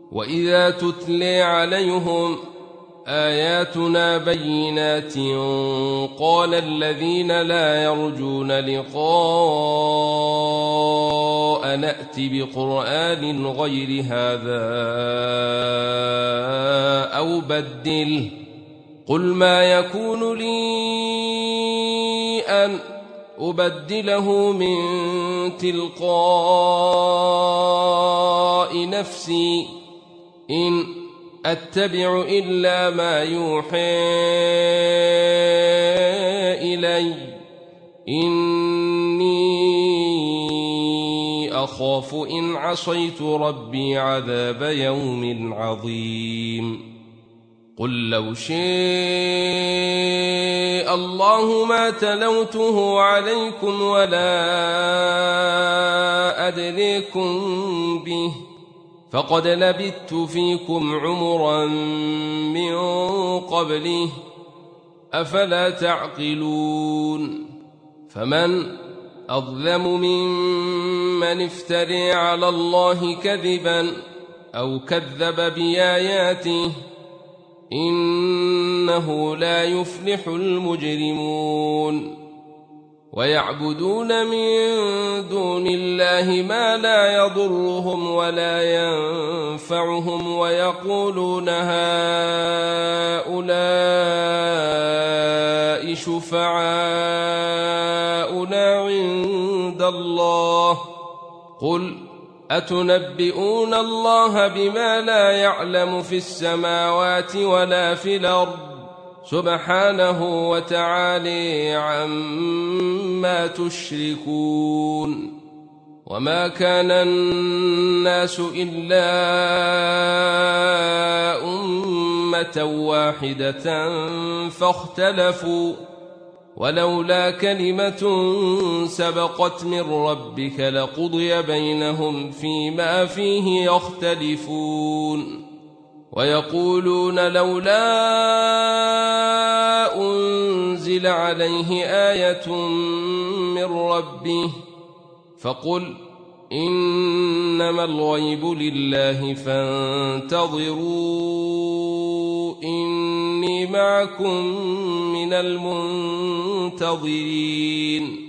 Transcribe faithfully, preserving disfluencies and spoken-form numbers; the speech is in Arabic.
وإذا تتلي عليهم آياتنا بينات قال الذين لا يرجون لقاء نأت بقرآن غير هذا أو بدله قل ما يكون لي أن أبدله من تلقاء نفسي إن أتبع إلا ما يوحى إلي إني أخاف إن عصيت ربي عذاب يوم عظيم قل لو شاء الله ما تلوته عليكم ولا أدريكم به فقد لبثت فيكم عمرا من قبله أفلا تعقلون فمن أظلم ممن افترى على الله كذبا أو كذب بآياته إنه لا يفلح المجرمون ويعبدون من دون الله ما لا يضرهم ولا ينفعهم ويقولون هؤلاء شفعاؤنا عند الله قل أتنبئون الله بما لا يعلم في السماوات ولا في الأرض سبحانه وتعالى عما تشركون وما كان الناس إلا أمة واحدة فاختلفوا ولولا كلمة سبقت من ربك لقضي بينهم فيما فيه يختلفون ويقولون لولا أنزل عليه آية من ربه فقل إنما الغيب لله فانتظروا إني معكم من المنتظرين